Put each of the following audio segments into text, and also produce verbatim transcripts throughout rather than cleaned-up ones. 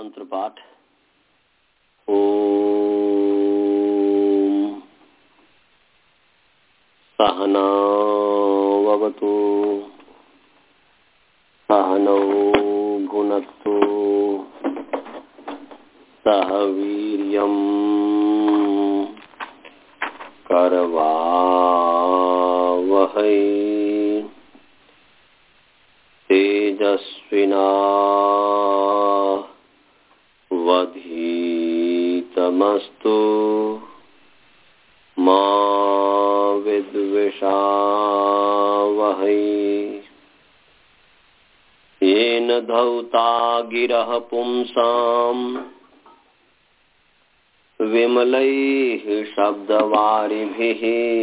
मंत्र पाठ। ओम सहनावतु सहनौ भुनक्तु सह वीर्यं करवावहै तेजस्विना वधीतमस्तु मा विद्विषावहै। येन धौता गिरः पुंसां विमलैः शब्दवारिभिः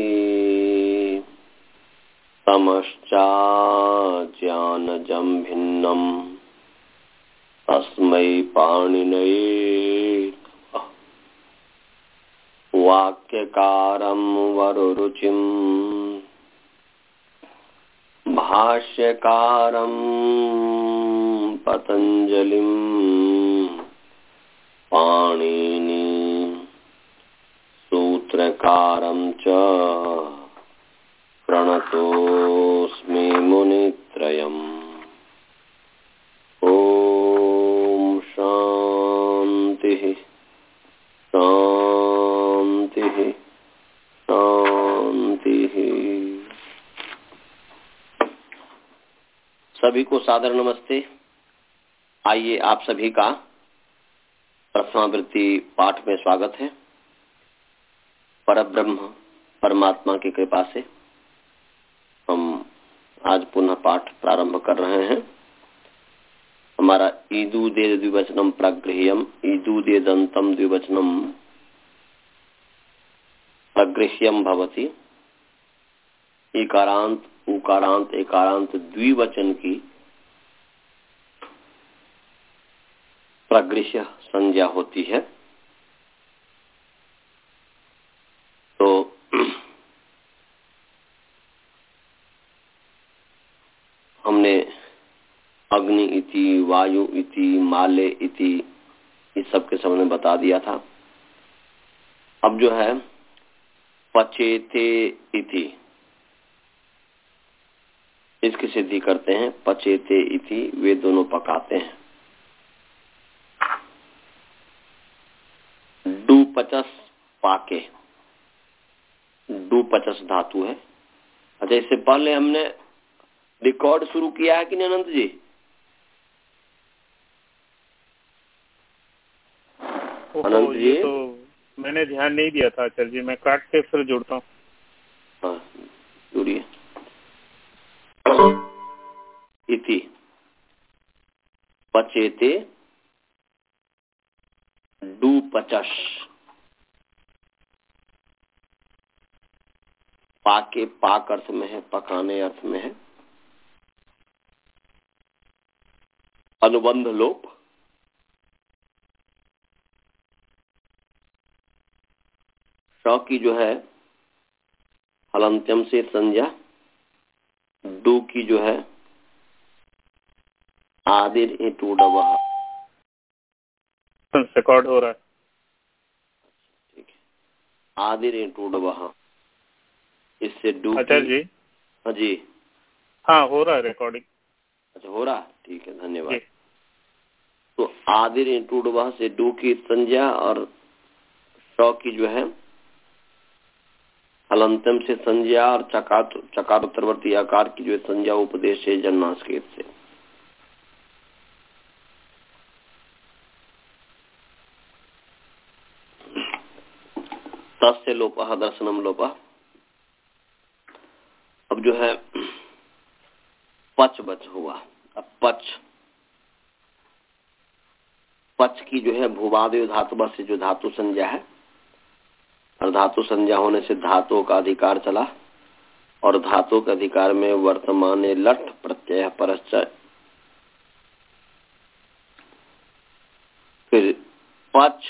तमश्चाज्ञानजं भिन्नं तस्मै पाणिनये नमः। वाक्यकारं वररुचिं भाष्यकारं पतञ्जलिं पाणिनि सूत्रकारं च प्रणतोऽस्मि मुनित्रयम्। ओम शांतिः शांतिः शांतिः। सभी को सादर नमस्ते। आइए आप सभी का प्रथमावृत्ति पाठ में स्वागत है। परब्रह्म परमात्मा की कृपा से हम आज पुनः पाठ प्रारंभ कर रहे हैं। हमारा ईदुदे द्विवचनम प्रगृह्यम ईदुदे दंतम द्विवचनम प्रगृह्यम भवति। इकारांत उकारांत एकारांत द्विवचन की प्रगृह्य संज्ञा होती है। तो हमने अग्नि इति, वायु इति, माले इति इस सब के समय बता दिया था। अब जो है पचेते इति, इसकी सिद्धि करते हैं। पचेते इति, वे दोनों पकाते हैं। डू पचस पाके, डू पचस धातु है। अच्छा, इससे पहले हमने रिकॉर्ड शुरू किया है कि नहीं अनंत जी? अनंत जी तो मैंने ध्यान नहीं दिया था। चल जी, मैं काट के फिर जोड़ता हूँ। हाँ, जुड़िए। इति पचेते डू पचस, पाके पाक अर्थ में है, पकाने अर्थ में है। अनुबंध लोप, श की जो है हलंत्यम से संज्ञा, डू की जो है आदिर इंटू डबह। रिकॉर्ड हो रहा है। ठीक है, आदिर इंटू डबह, इससे डू। अच्छा जी। हाँ जी, हाँ हो रहा है रिकॉर्डिंग। अच्छा हो रहा, ठीक है, धन्यवाद। तो आदिर इंटू डबह से डू की संज्ञा और श की जो है हलंतम से संज्ञा और चकार चकार उत्तरवर्ती आकार की जो है संज्ञा उपदेश है जन्मास्केत से। तस्य लोपः दर्शनम लोपः। अब जो है पच बच हुआ। अब पच पच की जो है भूवादय धातु से जो धातु संज्ञा है, और धातु संज्ञा होने से धातु का अधिकार चला, और धातु के अधिकार में वर्तमान लट प्रत्यय परश्चय। फिर पच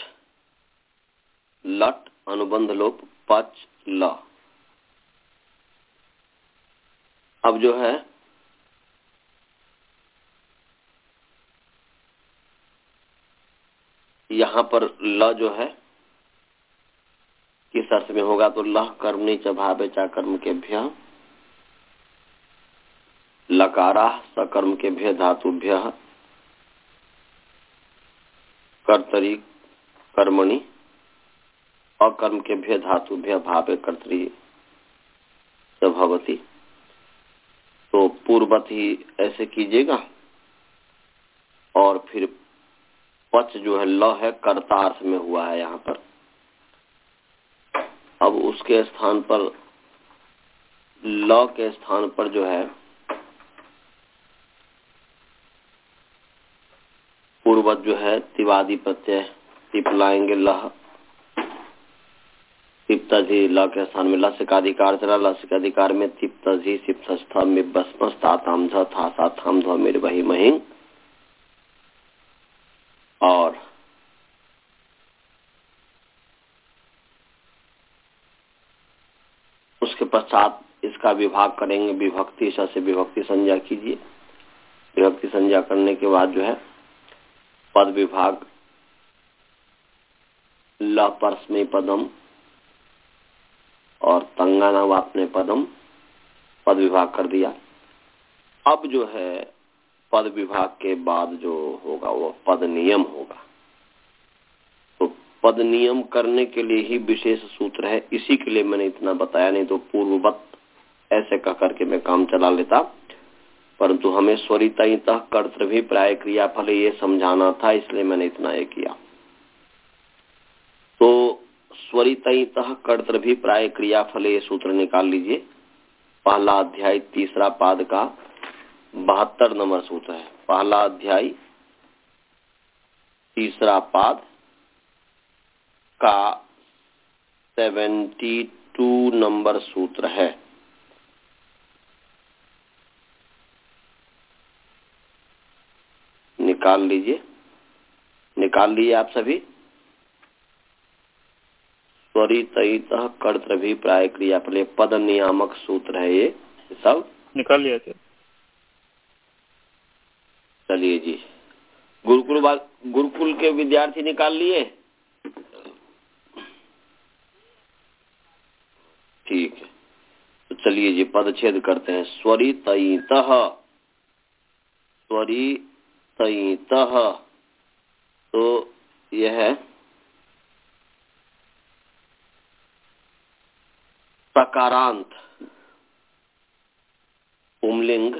लट अनुबंध लोप पच ल। अब जो है यहाँ पर ल जो है किस अर्थ में होगा, तो लह कर्मणि च भावे चा कर्म के भ्य, लकारा सकर्म के भ्य धातुभ्य, कर्तरी कर्मणि अकर्म के भ्य धातुभ्य भावे कर्तरी च भवति। तो पूर्वत ही ऐसे कीजिएगा और फिर पच जो है ल है कर्ता अर्थ में हुआ है यहाँ पर। अब उसके स्थान पर ल के स्थान पर जो है पूर्वज जो है तिवादी प्रत्यय तिप लाएंगे, लह तिप्तझी, ल के स्थान में लस्य का अधिकार चला, लस्य के अधिकार में तिप्तझी सिप्तस्थ में बसमस ताताम ध था साथाम ध्व मेरे वही महिंग। और उसके पश्चात इसका विभाग करेंगे, विभक्ति स से विभक्ति संज्ञा कीजिए। विभक्ति संज्ञा करने के बाद जो है पद विभाग ल परस्मै पदम और तंगाना वापने पदम पद विभाग कर दिया। अब जो है पद विभाग के बाद जो होगा वो पद नियम होगा। तो पद नियम करने के लिए ही विशेष सूत्र है, इसी के लिए मैंने इतना बताया, नहीं तो पूर्ववत ऐसे कह करके मैं काम चला लेता। परंतु हमें स्वरितः कर्तृ प्राय क्रिया फल ये समझाना था, इसलिए मैंने इतना ये किया। तो स्वरितः कर्तृ प्राय क्रिया फल ये सूत्र निकाल लीजिए। पहला अध्याय तीसरा पाद का बहत्तर नंबर सूत्र है। पहला अध्याय तीसरा पाद का सेवेंटी टू नंबर सूत्र है। निकाल लीजिए, निकाल लिए आप सभी। स्वरितः कर्तृ प्राय क्रिया फल पद नियामक सूत्र है ये सब निकाल लिया थे। चलिए जी, गुरुकुल गुरुकुल के विद्यार्थी निकाल लिए? ठीक है, तो चलिए जी पदच्छेद करते हैं। स्वरितः स्वरितः तो यह है सकारांत पुंलिंग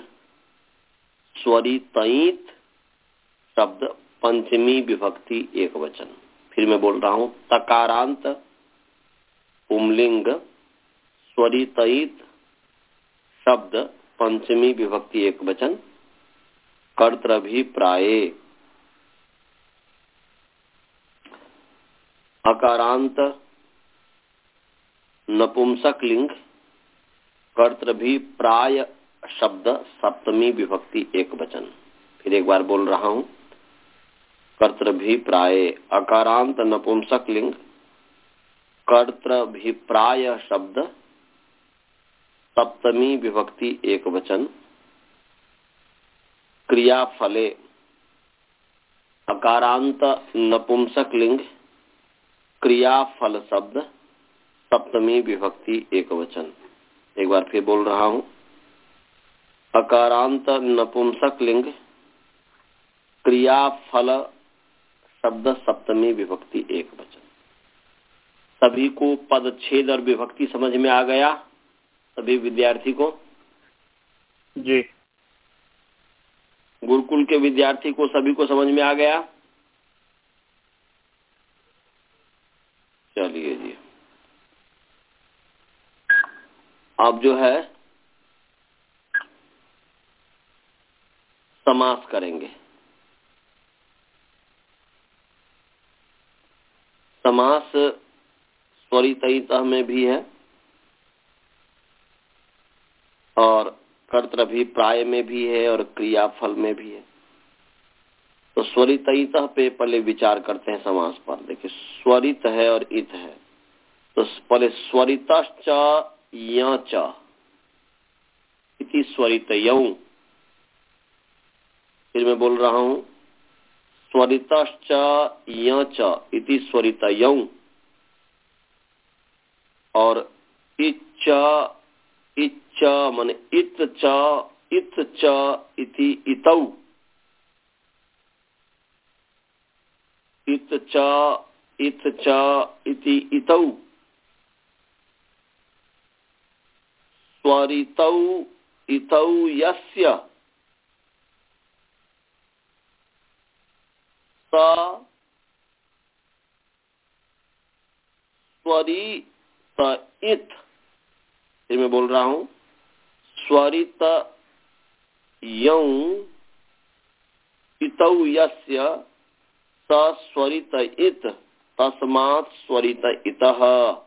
स्वरितईत शब्द पंचमी विभक्ति एक वचन। फिर मैं बोल रहा हूं, तकारांत पुंलिंग स्वरितईत शब्द पंचमी विभक्ति एक वचन। कर्तृभिप्राये अकारांत नपुंसक लिंग कर्तृभिप्राय शब्द सप्तमी विभक्ति एक वचन। फिर एक बार बोल रहा हूं, कर्तृभिप्राये अकारांत नपुंसक लिंग कर्तृभिप्राय शब्द सप्तमी विभक्ति एक वचन। क्रियाफले अकारांत नपुंसक लिंग क्रियाफल शब्द सप्तमी विभक्ति एक वचन। एक बार फिर बोल रहा हूं, अकारांत नपुंसक लिंग क्रियाफल शब्द सप्तमी विभक्ति एक वचन। सभी को पदच्छेद और विभक्ति समझ में आ गया? सभी विद्यार्थी को? जी। गुरुकुल के विद्यार्थी को सभी को समझ में आ गया? चलिए जी, अब जो है समास करेंगे। समास स्वरितः में भी है और कर्तृभिप्राय में भी है और क्रियाफल में भी है। तो स्वरितः पे पहले विचार करते हैं समास पर। देखिए, स्वरित है और इत है, तो पहले स्वरितश्च यच इति स्वरितयौ। फिर मैं बोल रहा हूं, स्वरितश्च यच इति स्वरितयौ और इच्च इच्च माने इत च इत च इति इतौ इत च इत च इति इतौ स्वरितौ इतौ यस्य स स्वरित इत, ये मैं बोल रहा हूं, स्वरित यौ इतौ यस्य स स्वरित इत तस्मात् स्वरित इतः।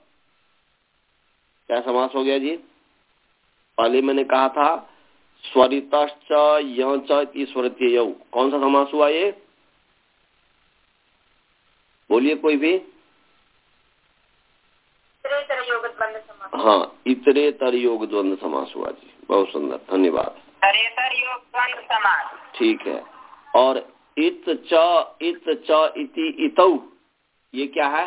क्या समास हो गया जी? पहले मैंने कहा था स्वरितश्च यच इति स्वरितयौ, कौन सा समास हुआ ये? बोलिए कोई भी। हाँ, इतरेतर योग द्वंद्व समास हुआ जी, बहुत सुंदर, धन्यवाद। इतरेतर योग द्वंद्व समास, ठीक है। और इत च इत च इति इतौ, ये क्या है?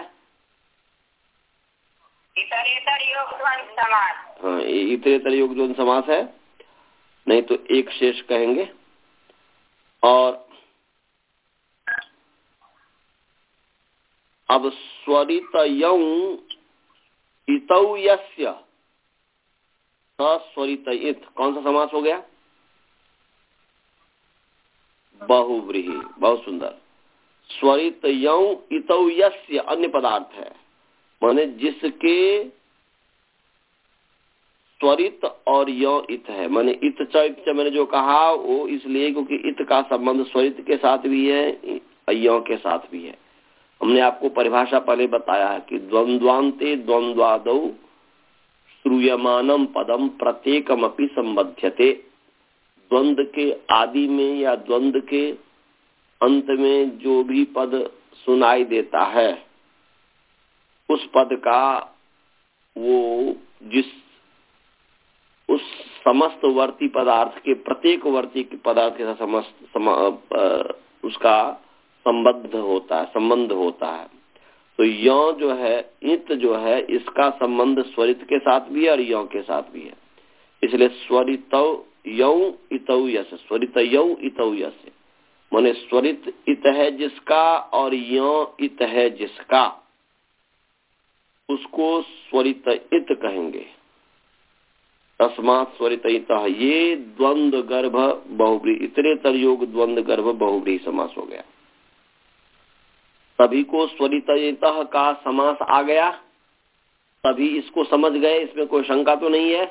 इतरेतर योग द्वंद्व समास। हाँ, ये इतरेतर योग द्वंद्व समास है, नहीं तो एक शेष कहेंगे। और अब स्वरितयौ इतौ यस्य स्वरित इत, कौन सा समास हो गया? बहुव्रीहि, बहुत सुंदर। स्वरितयौ इतौ यस्य अन्य पदार्थ है, माने जिसके स्वरित और यौ इत है, माने इत च इत च मैंने जो कहा वो इसलिए क्योंकि इत का संबंध स्वरित के साथ भी है, यौ के साथ भी है। हमने आपको परिभाषा पहले बताया है कि द्वंद्वान्ते द्वंद्वादौ श्रूयमानम पदम प्रत्येकमपि संबध्यते। द्वंद्व के आदि में या द्वंद्व के अंत में जो भी पद सुनाई देता है उस पद का वो जिस उस समस्त वर्ती पदार्थ के प्रत्येक वर्ती पदार्थ के साथ समस्त सम, उसका संबद्ध होता है, संबंध होता है। तो यौ जो है, इत जो है, इसका संबंध स्वरित के साथ भी है और यौ के साथ भी है। इसलिए स्वरितौ यौ इतौ यस, स्वरित यौ इतौ यस, माने स्वरित इत है जिसका और यौ इत है जिसका, उसको स्वरित इत कहेंगे। तस्मात् स्वरित इतः, ये द्वंद्व गर्भ बहुव्रीहि, इतरेतर योग द्वंद्व गर्भ बहुव्रीहि समास हो गया। सभी को स्वरित इतः का समास आ गया, सभी इसको समझ गए, इसमें कोई शंका तो नहीं है?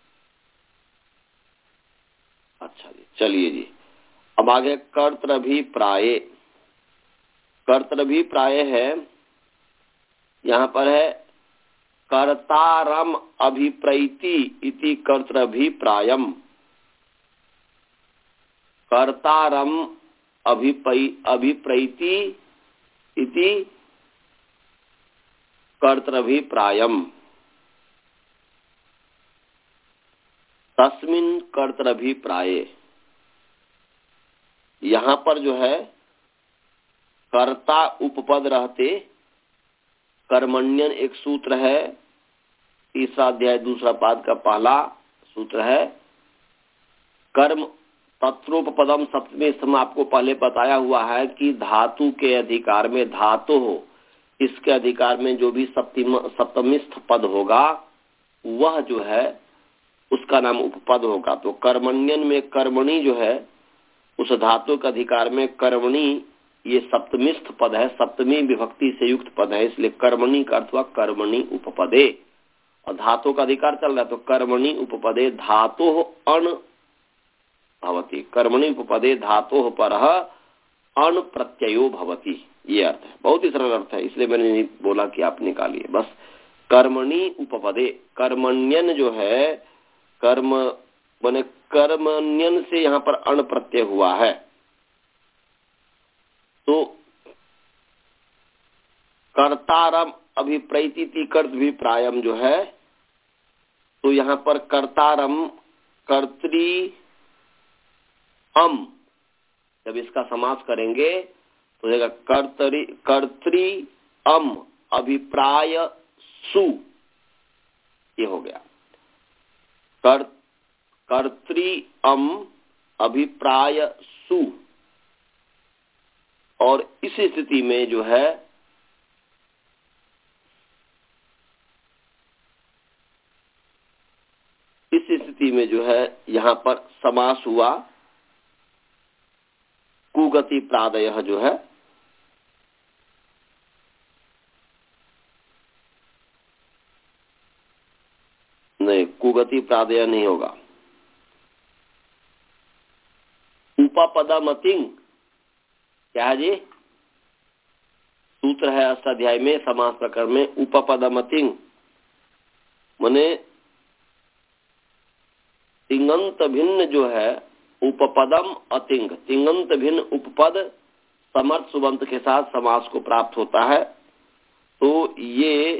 अच्छा जी, चलिए जी, अब आगे कर्तृभिप्राये। कर्तृभिप्राय है, यहाँ पर है कर्तारम अभिप्रैति इति कर्तृभिप्रायम। कर्तारम अभिप्रैति इति कर्तृभिप्रायम। तस्मिन् कर्तृभिप्राये, यहाँ पर जो है कर्ता उपपद रहते, कर्मण्यन एक सूत्र है, तीसरा अध्याय दूसरा पाद का पहला सूत्र है। कर्म तत्रोपपदम सप्तमी स्तंभ आपको पहले बताया हुआ है कि धातु के अधिकार में, धातु हो इसके अधिकार में जो भी सप्तम सप्तमिस्थ पद होगा वह जो है उसका नाम उपपद होगा। तो कर्मण्यन में कर्मणि जो है उस धातु के अधिकार में कर्मणि ये सप्तमिस्थ पद है, सप्तमी विभक्ति से युक्त पद है, इसलिए कर्मणि का अर्थ हुआ कर्मणि उपपदे। और धातु का अधिकार चल रहा है तो कर्मणि उपपदे धातु अण भवति, कर्मणि उपपदे धातु पर अण प्रत्ययो भवति, ये अर्थ है। बहुत ही सरल अर्थ है, इसलिए मैंने नहीं बोला कि आप निकालिए, बस कर्मणि उपपदे। कर्मण्यन जो है, कर्म बने कर्मण्यन से यहाँ पर अण प्रत्यय हुआ है, तो कर्तारम अभिप्रैति कर्तृभिप्रायम जो है, तो यहाँ पर कर्तारम कर्तृ अम, जब इसका समास करेंगे हो जाएगा कर्तरी कर्तरी अम अभिप्राय सु, ये हो गया कर कर्तरी अम अभिप्राय सु। और इस स्थिति में जो है इस स्थिति में जो है यहाँ पर समास हुआ कुगति प्रादय जो है नहीं, कुगति प्रादय नहीं होगा। उपपदमतिंग क्या है जी? सूत्र है अष्टाध्यायी में समास प्रकरण में उपपदमतिंग माने तिंगंत भिन्न जो है उपपदम अतिंग, तिंगंत भिन्न उपपद समर्थ सुबंत के साथ समास को प्राप्त होता है। तो ये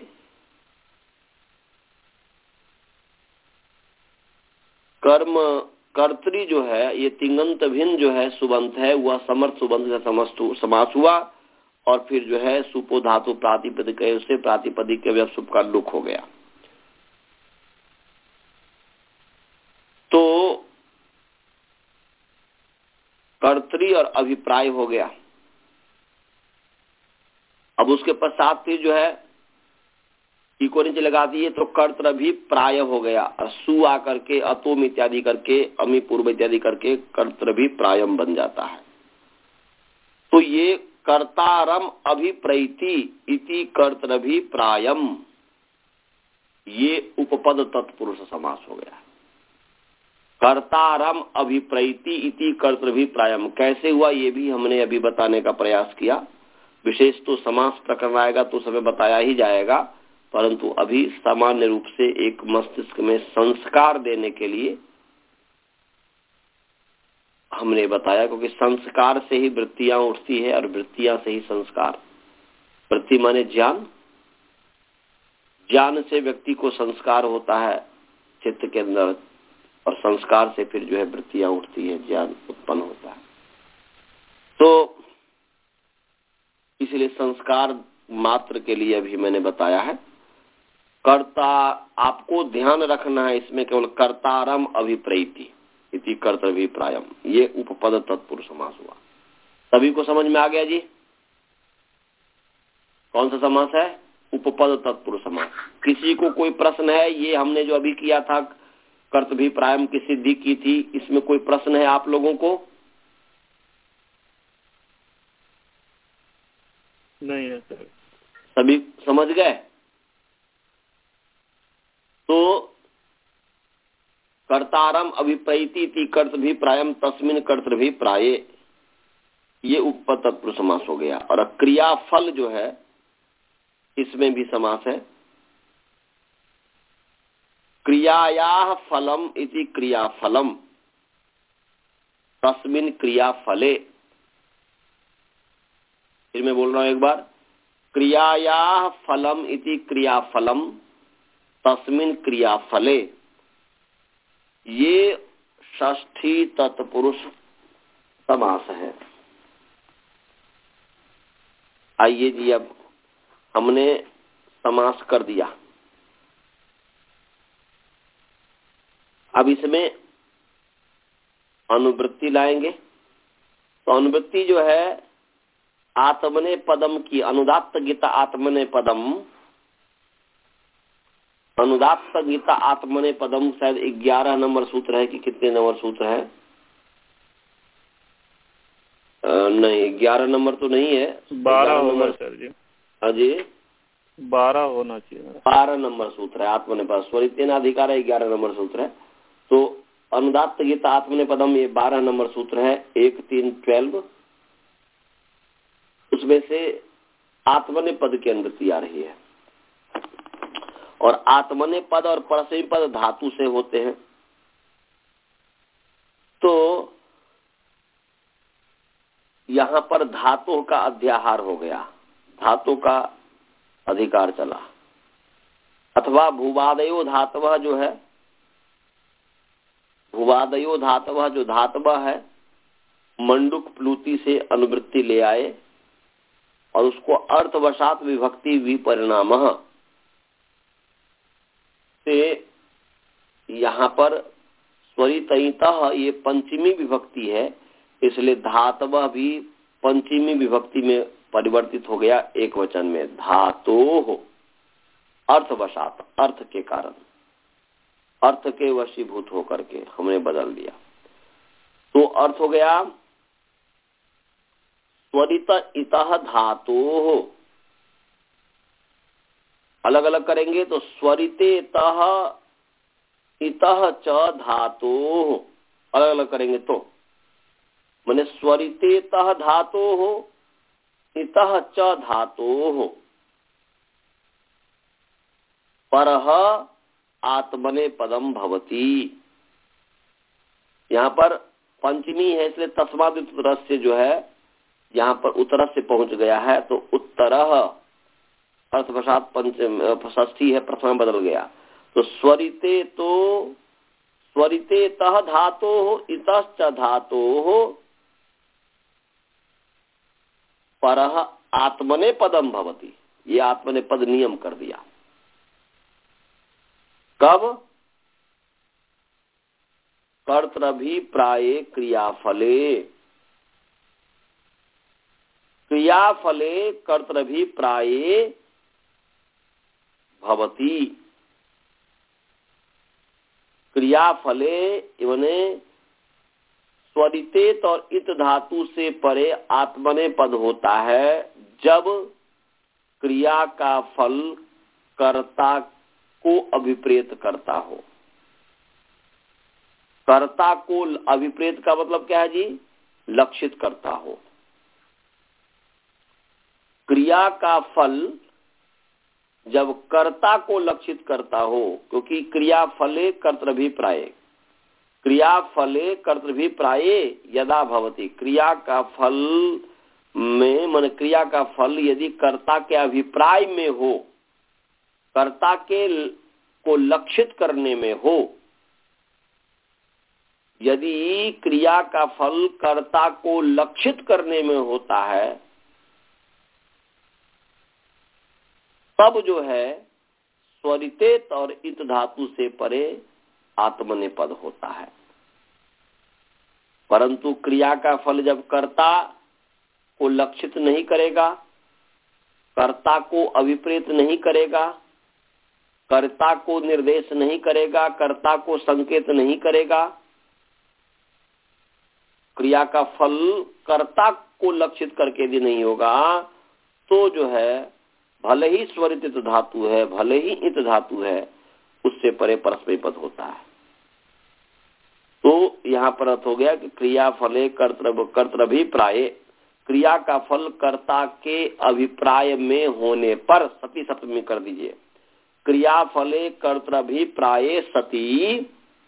कर्म कर्तरी जो है ये तिंगंत भिन्न जो है सुबंत है वह समर्थ सुबंत से समास हुआ और फिर जो है सुपो धातु प्रातिपदिक है उससे प्रातिपदिक के व्यवसुप का लुक हो गया। तो कर्तरी और अभिप्राय हो गया। अब उसके पश्चात फिर जो है इको नीचे लगा दिए तो कर्तृ भी प्राय हो गया और सु आकर के अतोम इत्यादि करके अमी पूर्व इत्यादि करके कर्तृ भी प्रायम बन जाता है। तो ये कर्तारम अभिप्रैति इति कर्तृ भी प्रायम, ये उपपद तत्पुरुष समास हो गया। कर्तारम अभिप्रैति इति कर्तृ भी प्रायम कैसे हुआ ये भी हमने अभी बताने का प्रयास किया। विशेष तो समास प्रकरण आएगा तो समय बताया ही जाएगा, परंतु अभी सामान्य रूप से एक मस्तिष्क में संस्कार देने के लिए हमने बताया, क्योंकि संस्कार से ही वृत्तियां उठती है और वृत्तियां से ही संस्कार। वृत्ति माने ज्ञान, ज्ञान से व्यक्ति को संस्कार होता है चित्त के अंदर और संस्कार से फिर जो है वृत्तियां उठती है, ज्ञान उत्पन्न होता है। तो इसलिए संस्कार मात्र के लिए अभी मैंने बताया है। कर्ता आपको ध्यान रखना है इसमें केवल कर्तारम अभिप्रैति इति कर्तृ भी प्रायम, ये उपपद तत्पुरुष समास हुआ। सभी को समझ में आ गया जी? कौन सा समास है? उपपद तत्पुरुष समास। किसी को कोई प्रश्न है? ये हमने जो अभी किया था कर्तृ भी प्रायम की सिद्धि की थी, इसमें कोई प्रश्न है आप लोगों को? नहीं है सर। सभी समझ गए? तो कर्तारम अभिप्रैति कर्तृ भी प्रायम तस्मिन कर्तृ भी प्राये, ये उपपद तत्पुरुष समास हो गया। और क्रियाफल जो है इसमें भी समास है। क्रियायाः फलम इति क्रियाफलम तस्मिन क्रियाफले। फिर मैं बोल रहा हूं एक बार, क्रियायाः फलम इति क्रियाफलम तस्मिन क्रियाफले, ये षष्ठी तत्पुरुष समास है। आइए जी, अब हमने समास कर दिया। अब इसमें अनुवृत्ति लाएंगे। तो अनुवृत्ति जो है आत्मने पदम की, अनुदात्त गीता आत्मने पदम, अनुदात्त गीता आत्मने पदम शायद ग्यारह नंबर सूत्र है कि कितने नंबर सूत्र है? आ, नहीं, ग्यारह नंबर तो नहीं है, बारह नंबर सर जी। हाँ जी, बारह होना चाहिए। बारह नंबर सूत्र है आत्मने पद, स्वरितेन अधिकार है, ग्यारह नंबर सूत्र है। तो अनुदात्त गीता आत्मने पदम ये बारह नंबर सूत्र है, एक तीन ट्वेल्व। उसमें से आत्मने पद की अनुवृत्ति आ रही है और आत्मने पद और परस्मै पद धातु से होते हैं। तो यहां पर धातु का अध्याहार हो गया, धातु का अधिकार चला। अथवा भूवादयो धातव जो है, भूवादयो धातव जो धातव है, मंडुक प्लूति से अनुवृत्ति ले आए और उसको अर्थवशात विभक्ति विपरिणामः से यहाँ पर स्वरितः ये पंचमी विभक्ति है, इसलिए धातव भी पंचमी विभक्ति में परिवर्तित हो गया एक वचन में, धातोः अर्थवशात, अर्थ के कारण, अर्थ के वशीभूत होकर के हमने बदल दिया। तो अर्थ हो गया स्वरित इतः धातोः, अलग अलग करेंगे तो स्वरिते तः इतः च धातोः, अलग अलग करेंगे तो माने स्वरिते तः धातोः इतः च धातोः परः आत्मने पदम भवति। यहाँ पर पंचमी है इसलिए तस्मात् उत्तरस्य जो है यहाँ पर उत्तर से पहुंच गया है, तो उत्तरः अर्थवशात पंचम षष्ठी है, प्रथम बदल गया। तो स्वरिते तो स्वरिते तः धातोः इतश्च धातोः परः आत्मने पदम भवति, ये आत्मने पद नियम कर दिया। कब? कर्तृभिप्राये क्रियाफले, क्रियाफले कर्तृभिप्राये भवति, क्रियाफले इवने स्वरितेत और इत धातु से परे आत्मने पद होता है जब क्रिया का फल कर्ता को अभिप्रेत करता हो। कर्ता को अभिप्रेत का मतलब क्या है जी? लक्षित करता हो। क्रिया का फल जब कर्ता को लक्षित करता हो, क्योंकि क्रिया फले कर्तृभिप्राये, क्रिया फले कर्तृभिप्राये यदा भवति, क्रिया का फल में मन क्रिया का फल यदि कर्ता के अभिप्राय में हो, कर्ता के को लक्षित करने में हो, यदि क्रिया का फल कर्ता को लक्षित करने में होता है तब जो है स्वरितेत और इत धातु से परे आत्मनेपद होता है। परंतु क्रिया का फल जब कर्ता को लक्षित नहीं करेगा, कर्ता को अभिप्रेत नहीं करेगा, कर्ता को निर्देश नहीं करेगा, कर्ता को संकेत नहीं करेगा, क्रिया का फल कर्ता को लक्षित करके यदि नहीं होगा, तो जो है भले ही स्वरित धातु है, भले ही इत धातु है, उससे परे परस्मै पद होता है। तो यहाँ पर अर्थ हो गया कि क्रिया फले कर्तृ कर्तृभिप्राये, क्रिया का फल कर्ता के अभिप्राय में होने पर, सती सप्तमी कर दीजिए, क्रिया फले कर्तृभिप्राये सती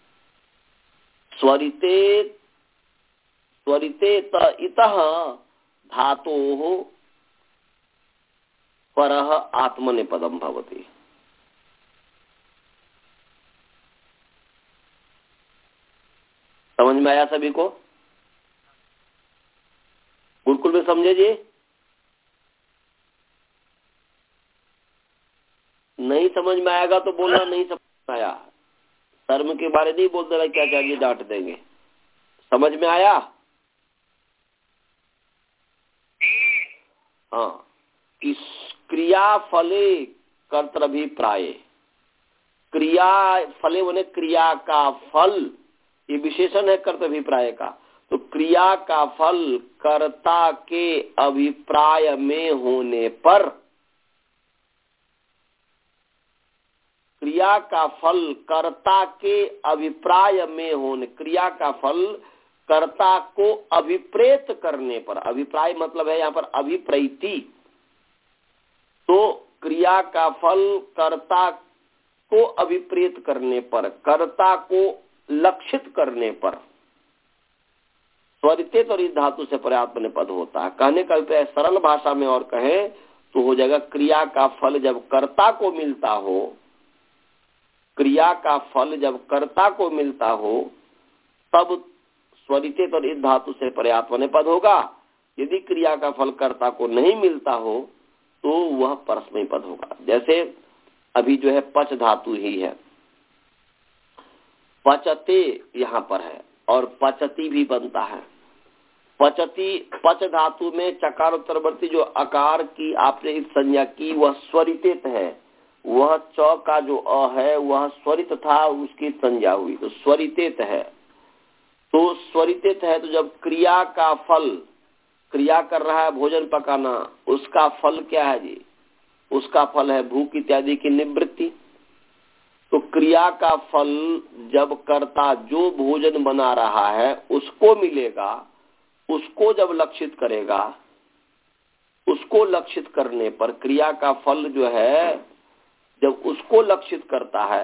स्वरिते स्वरिते त इतः धातोः परः आत्मनेपदम भवति। समझ में आया सभी को? गुरुकुल में समझे जी? नहीं समझ में आएगा तो बोलना नहीं समझ में आया। शर्म के बारे नहीं बोल देना, क्या क्या डांट देंगे। समझ में आया? हाँ, इस क्रिया फले कर्तृभिप्राये, क्रिया फले बने क्रिया का फल, ये विशेषण है कर्तृभिप्राय का। तो क्रिया का फल कर्ता के अभिप्राय में होने पर, क्रिया का फल कर्ता के अभिप्राय में होने, क्रिया का फल कर्ता को अभिप्रेत करने पर, अभिप्राय मतलब है यहाँ पर अभिप्रैति, तो क्रिया का फल कर्ता को अभिप्रेत करने पर, कर्ता को लक्षित करने पर स्वरितेत और इस धातु से परे आत्मनेपद होता है। कहने का अभिप्राय सरल भाषा में और कहें तो हो जाएगा, क्रिया का फल जब कर्ता को मिलता हो, क्रिया का फल जब कर्ता को मिलता हो तब स्वरितेत और इस धातु से परे आत्मनेपद होगा। यदि क्रिया का फल कर्ता को नहीं मिलता हो तो वह परस्मैपद पद होगा। जैसे अभी जो है पच धातु ही है, पचते यहाँ पर है और पचती भी बनता है। पचती पच धातु में चकार उत्तरवर्ती जो आकार की आपने इस संज्ञा की वह स्वरित है, वह च का जो अ है वह स्वरित था, उसकी संज्ञा हुई तो स्वरित है। तो स्वरित है तो जब क्रिया का फल, क्रिया कर रहा है भोजन पकाना, उसका फल क्या है जी? उसका फल है भूख इत्यादि की निवृत्ति। तो क्रिया का फल जब कर्ता जो भोजन बना रहा है उसको मिलेगा, उसको जब लक्षित करेगा, उसको लक्षित करने पर क्रिया का फल जो है जब उसको लक्षित करता है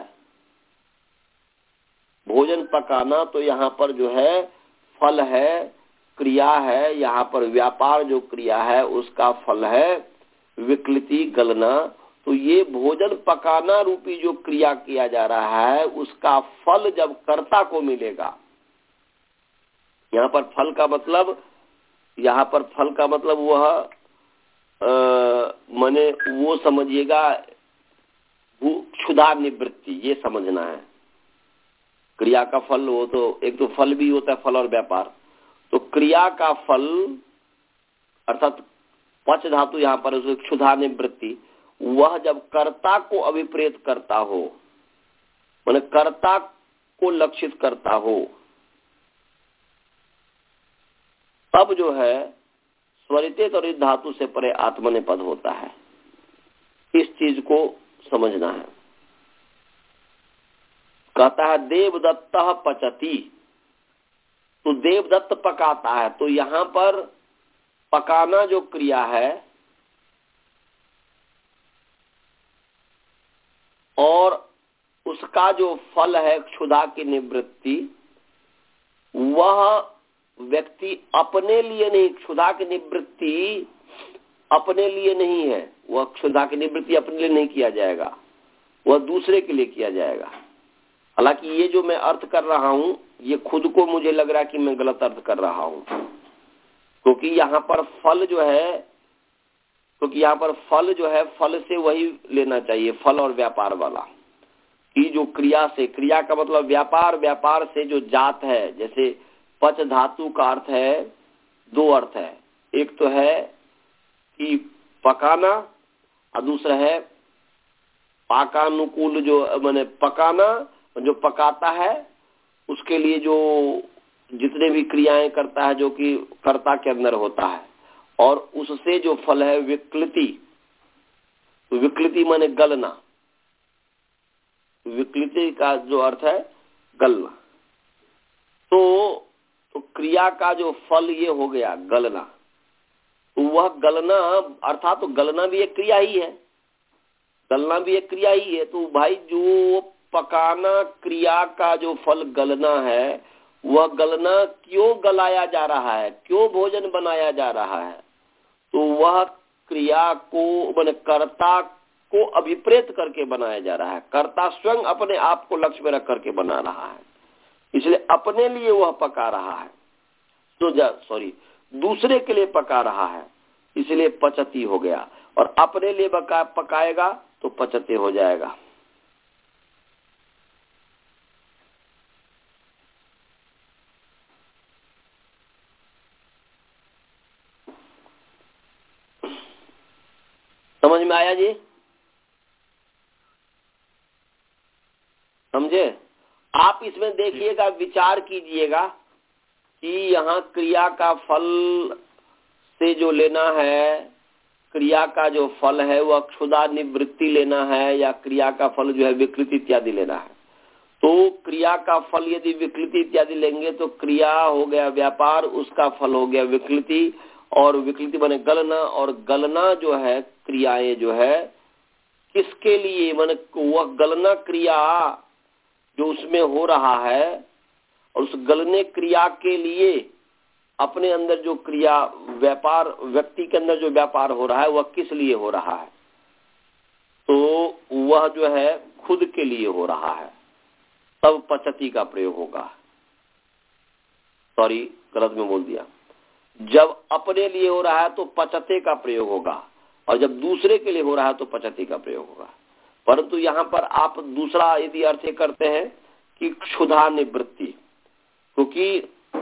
भोजन पकाना, तो यहाँ पर जो है फल है, क्रिया है, यहाँ पर व्यापार जो क्रिया है उसका फल है विकृति गलना। तो ये भोजन पकाना रूपी जो क्रिया किया जा रहा है उसका फल जब कर्ता को मिलेगा, यहाँ पर फल का मतलब, यहाँ पर फल का मतलब वह माने वो समझिएगा क्षुधा निवृत्ति, ये समझना है। क्रिया का फल वो तो एक तो फल भी होता है, फल और व्यापार। तो क्रिया का फल अर्थात पच धातु यहाँ पर उसकी क्षुधा निवृत्ति, वह जब कर्ता को अभिप्रेत करता हो, माने कर्ता को लक्षित करता हो, तब जो है स्वरित और इस धातु से परे आत्मनेपद होता है। इस चीज को समझना है। कहता है देवदत्त पचती, तो देवदत्त पकाता है। तो यहाँ पर पकाना जो क्रिया है और उसका जो फल है क्षुधा की निवृत्ति, वह व्यक्ति अपने लिए नहीं, क्षुधा की निवृत्ति अपने लिए नहीं है, वह क्षुधा की निवृत्ति अपने लिए नहीं किया जाएगा, वह दूसरे के लिए किया जाएगा। हालांकि ये जो मैं अर्थ कर रहा हूं ये खुद को मुझे लग रहा है कि मैं गलत अर्थ कर रहा हूं, क्योंकि यहाँ पर फल जो है, क्योंकि यहाँ पर फल जो है फल से वही लेना चाहिए, फल और व्यापार वाला की जो क्रिया से, क्रिया का मतलब व्यापार, व्यापार से जो जात है। जैसे पच धातु का अर्थ है, दो अर्थ है, एक तो है कि पकाना और दूसरा है पाकानुकूल, जो माने पकाना, जो पकाता है उसके लिए जो जितने भी क्रियाएं करता है जो कि कर्ता के अंदर होता है, और उससे जो फल है विकृति, तो विकृति माने गलना, विकृति का जो अर्थ है गलना। तो तो क्रिया का जो फल ये हो गया गलना, तो वह गलना अर्थात तो गलना भी एक क्रिया ही है, गलना भी एक क्रिया ही है। तो भाई जो पकाना क्रिया का जो फल गलना है, वह गलना क्यों गलाया जा रहा है, क्यों भोजन बनाया जा रहा है? तो वह क्रिया को माने कर्ता को अभिप्रेत करके बनाया जा रहा है। कर्ता स्वयं अपने आप को लक्ष्य में रख करके बना रहा है, इसलिए अपने लिए वह पका रहा है, तो सॉरी दूसरे के लिए पका रहा है, इसलिए पचती हो गया। और अपने लिए पका, पकाएगा तो पचते हो जाएगा। समझ में आया जी? समझे? आप इसमें देखिएगा, विचार कीजिएगा कि यहाँ क्रिया का फल से जो लेना है, क्रिया का जो फल है वह क्षुधा निवृत्ति लेना है या क्रिया का फल जो है विकृति इत्यादि लेना है। तो क्रिया का फल यदि विकृति इत्यादि लेंगे तो क्रिया हो गया व्यापार, उसका फल हो गया विकृति, और विकृति बने गलना, और गलना जो है क्रियाएं जो है किसके लिए, माने वह गलना क्रिया जो उसमें हो रहा है और उस गलने क्रिया के लिए अपने अंदर जो क्रिया व्यापार, व्यक्ति के अंदर जो व्यापार हो रहा है वह किस लिए हो रहा है? तो वह जो है खुद के लिए हो रहा है, तब पचती का प्रयोग होगा। सॉरी गलत में बोल दिया। जब अपने लिए हो रहा है तो पचते का प्रयोग होगा, और जब दूसरे के लिए हो रहा है तो पचती का प्रयोग होगा। परंतु यहाँ पर आप दूसरा यदि अर्थ करते हैं कि क्षुधा निवृत्ति, क्योंकि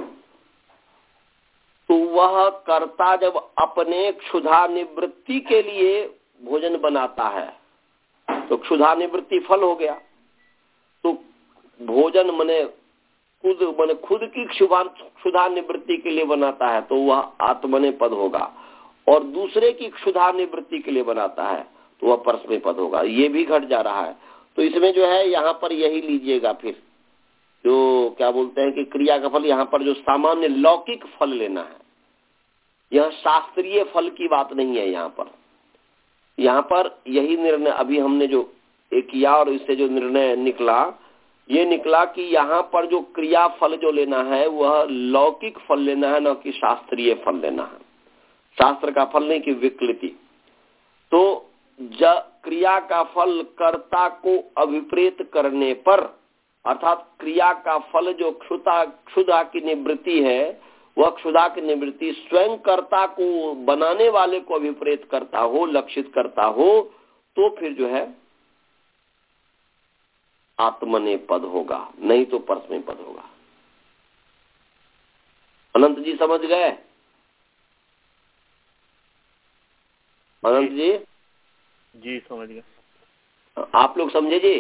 तो वह कर्ता जब अपने क्षुधा निवृत्ति के लिए भोजन बनाता है तो क्षुधा निवृत्ति फल हो गया। तो भोजन मने खुद मने खुद की क्षुभा क्षुधा निवृत्ति के लिए बनाता है तो वह आत्मने पद होगा, और दूसरे की क्षुधा निवृत्ति के लिए बनाता है तो वह परस्मै पद होगा। ये भी घट जा रहा है। तो इसमें जो है यहाँ पर यही लीजिएगा, फिर जो क्या बोलते हैं कि क्रिया का फल, यहाँ पर जो सामान्य लौकिक फल लेना है, यह शास्त्रीय फल की बात नहीं है। यहाँ पर यहाँ पर यही निर्णय अभी हमने जो एक किया और इससे जो निर्णय निकला, ये निकला कि यहाँ पर जो क्रिया फल जो लेना है वह लौकिक फल लेना है, न कि शास्त्रीय फल लेना है। शास्त्र का फल नहीं कि विकृति। तो जब क्रिया का फल कर्ता को अभिप्रेत करने पर, अर्थात क्रिया का फल जो क्षुधा क्षुधा की निवृत्ति है, वह क्षुधा की निवृत्ति स्वयं कर्ता को बनाने वाले को अभिप्रेत करता हो, लक्षित करता हो, तो फिर जो है आत्मने पद होगा, नहीं तो परस्मै पद होगा। अनंत जी समझ गए? अनंत जी जी समझ गया। आप लोग समझे जी?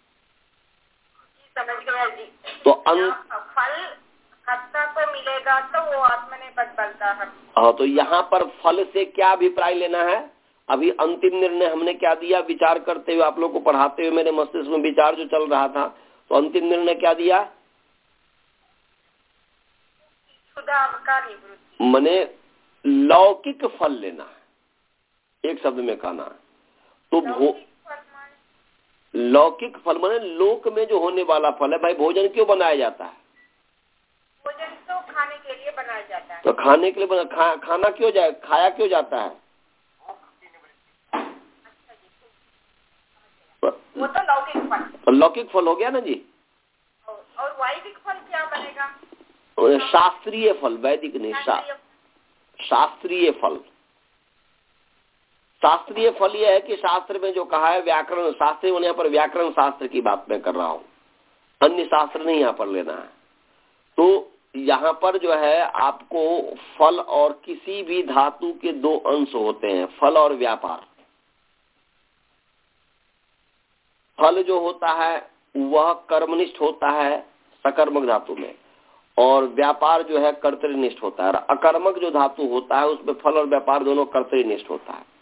समझ गया जी। तो अन... फल कर्ता को मिलेगा तो वो आत्मने पद बनता है। हाँ, तो यहाँ पर फल से क्या अभिप्राय लेना है? अभी अंतिम निर्णय हमने क्या दिया? विचार करते हुए आप लोग को पढ़ाते हुए मेरे मस्तिष्क में विचार जो चल रहा था, तो अंतिम निर्णय क्या दिया? मने लौकिक फल लेना है, एक शब्द में कहना है। तो भो लौकिक फल माने लोक में जो होने वाला फल है। भाई भोजन क्यों बनाया जाता है? भोजन तो खाने के लिए बनाया जाता है। तो खाने के लिए बना, खा, खाना क्यों जाए खाया क्यों जाता है? वो तो लौकिक फल। तो लौकिक फल हो गया ना जी। और वैदिक फल क्या बनेगा? शास्त्रीय फल, वैदिक नहीं, शा, शास्त्रीय फल। शास्त्रीय फल यह है कि शास्त्र में जो कहा है, व्याकरण शास्त्रीय होने पर व्याकरण शास्त्र की बात मैं कर रहा हूँ, अन्य शास्त्र नहीं यहाँ पर लेना है। तो यहाँ पर जो है आपको फल और किसी भी धातु के दो अंश होते हैं, फल और व्यापार। फल जो होता है वह कर्मनिष्ठ होता है सकर्मक धातु में, और व्यापार जो है कर्तृनिष्ठ होता है। अकर्मक जो धातु होता है उसमें फल और व्यापार दोनों कर्तृनिष्ठ होता है।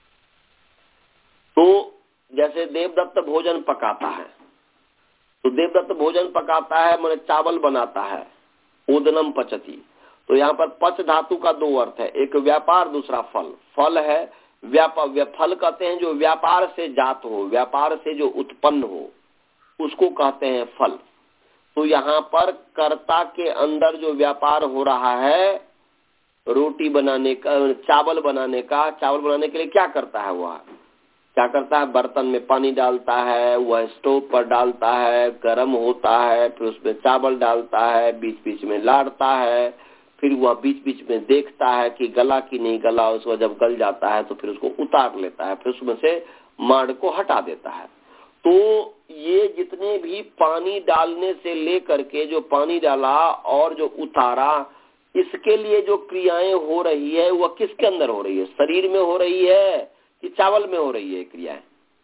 तो जैसे देवदत्त भोजन पकाता है, तो देवदत्त भोजन पकाता है माने चावल बनाता है, ओदनम पचती। तो यहाँ पर पच धातु का दो अर्थ है, एक व्यापार दूसरा फल। फल है व्यापार, फल कहते हैं जो व्यापार से जात हो, व्यापार से जो उत्पन्न हो, उसको कहते हैं फल। तो यहाँ पर कर्ता के अंदर जो व्यापार हो रहा है, रोटी बनाने का, चावल बनाने का, चावल बनाने के लिए क्या करता है? वह क्या करता है? बर्तन में पानी डालता है, वह स्टोव पर डालता है, गर्म होता है, फिर उसमें चावल डालता है, बीच बीच में लाड़ता है, फिर वह बीच बीच में देखता है कि गला कि नहीं गला। उसको जब गल जाता है तो फिर उसको उतार लेता है, फिर उसमें से माड़ को हटा देता है। तो ये जितने भी पानी डालने से लेकर के जो पानी डाला और जो उतारा, इसके लिए जो क्रियाएं हो रही है वह किसके अंदर हो रही है? शरीर में हो रही है कि चावल में हो रही है क्रियाएं?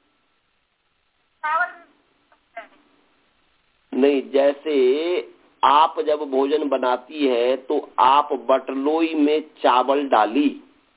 नहीं, जैसे आप जब भोजन बनाती है तो आप बटलोई में चावल डाली,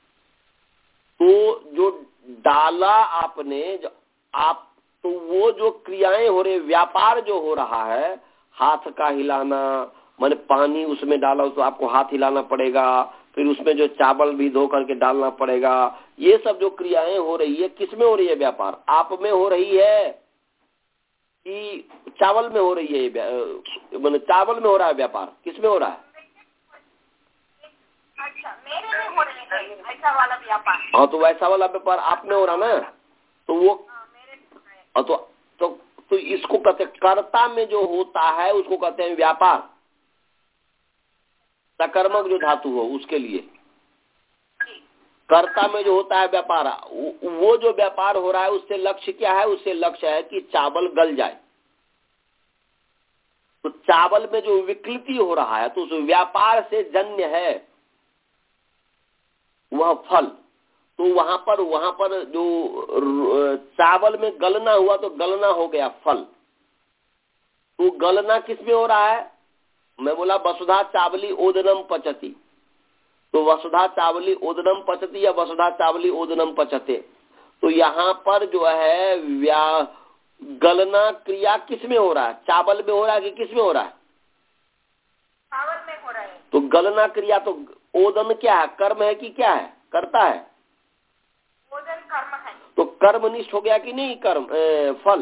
तो जो डाला आपने, जो आप तो वो जो क्रियाएं हो रही, व्यापार जो हो रहा है, हाथ का हिलाना, माने पानी उसमें डाला तो आपको हाथ हिलाना पड़ेगा, फिर उसमें जो चावल भी धो करके डालना पड़ेगा। ये सब जो क्रियाएं हो रही है किसमें हो रही है? व्यापार आप में हो रही है कि चावल में हो रही है? माने चावल में हो रहा है व्यापार, किसमें हो रहा है? अच्छा, मेरे में हो रही है ऐसा वाला व्यापार। हाँ, तो वैसा वाला व्यापार आप में हो रहा ना, तो वो और तो, तो तो इसको कहते हैं कर्ता में जो होता है उसको कहते हैं व्यापार। सकर्मक जो धातु हो उसके लिए। कर्ता में जो होता है व्यापार, वो जो व्यापार हो रहा है उससे लक्ष्य क्या है? उससे लक्ष्य है कि चावल गल जाए। तो चावल में जो विकृति हो रहा है तो उस व्यापार से जन्य है वह फल। तो वहां पर वहां पर जो चावल में गलना हुआ तो गलना हो गया फल। तो गलना किस में हो रहा है? मैं बोला वसुधा चावली ओदनम पचती, तो वसुधा चावली ओदनम पचती या वसुधा चावली ओदनम पचते। तो यहाँ पर जो है व्या गलना क्रिया किस में हो रहा है? चावल में हो रहा है कि किस में हो रहा है? चावल में हो रहा है। तो गलना क्रिया, तो ओदन क्या है? कर्म है कि क्या है? करता है। ओदन कर्म है। तो कर्मनिष्ठ हो गया कि नहीं? कर्म ए, फल